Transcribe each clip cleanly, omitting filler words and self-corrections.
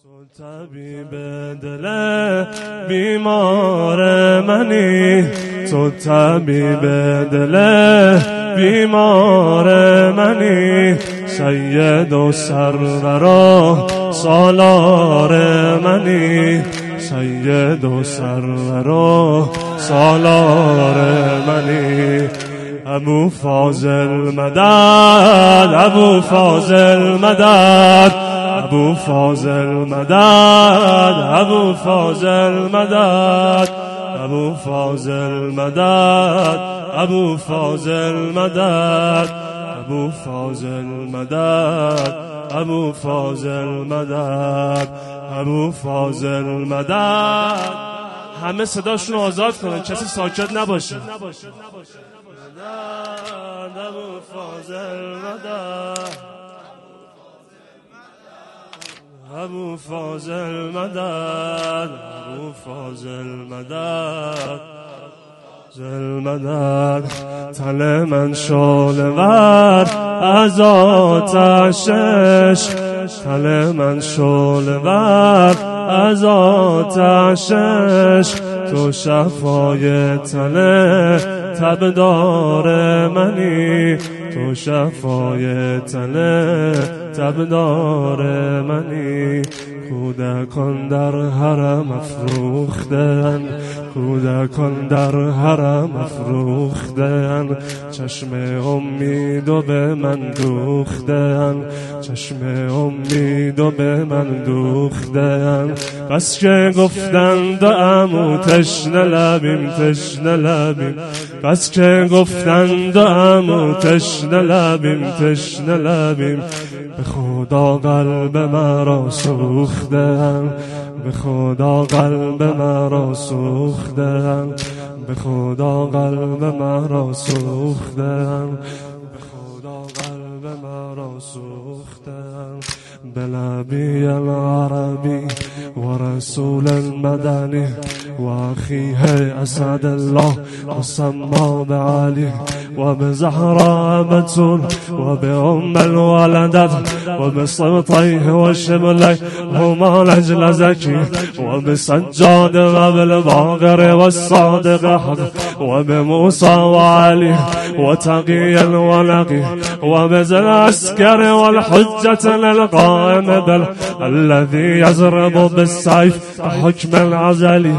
تو طبیب دل بیمار منی، تو طبیب دل بیمار منی، سید و سرور و سالار منی، سید و سرور و سالار منی. ابو فاضل مدد، ابو فاضل مدد، ابو فاضل مدد، ابو فاضل مدد، ابو فاضل مدد، ابو فاضل مدد، ابو فاضل مدد، ابو فاضل مدد، ابو فاضل مدد. همه صداشون آزاد کنن، کسی ساکت نباشه. ابو فاضل مدد، ابو فاضل مدد، ابو فاضل مدد، فاضل مدد. تن من شعله ور از آتشش، تن من شعله ور از آتشش، تو شفای تن تبدار منی، تو شفای تن تبدار منی. کودکان در حرم افروختن، کودکان در حرم افروختن، چشم امیدو به من دوختن، چشم امیدو به من دوختن. بس که گفتند عمو تشنه لبیم، تشنه لبیم، بس که گفتند عمو تشنه لبیم، تشنه لبیم. به خدا قلب مرا سوختن، به خدا قلب مرا سوختن، به خدا قلب مرا سوختن، به خدا قلب مرا سوختن. بنبی العربی و رسول المدنی و اخیه اسد الله مسما بعلی و بزهرا بتول و بأم الولدت و بصبطیه و شبلی هما نجل زکی و بسجاد و بالباقر و الصادق حق و بموسى و علی و تقی الولقی و بزل عسکر و الحجة للقائم بل الذي يضرب بالسيف حكم العزلي.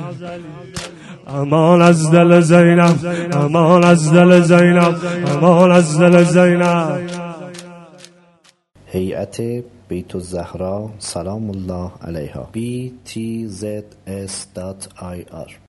امان از دل زینب، امان از دل زینب، امان از دل زینب. هیئت بیت الزهرا سلام الله علیها. btzs.ir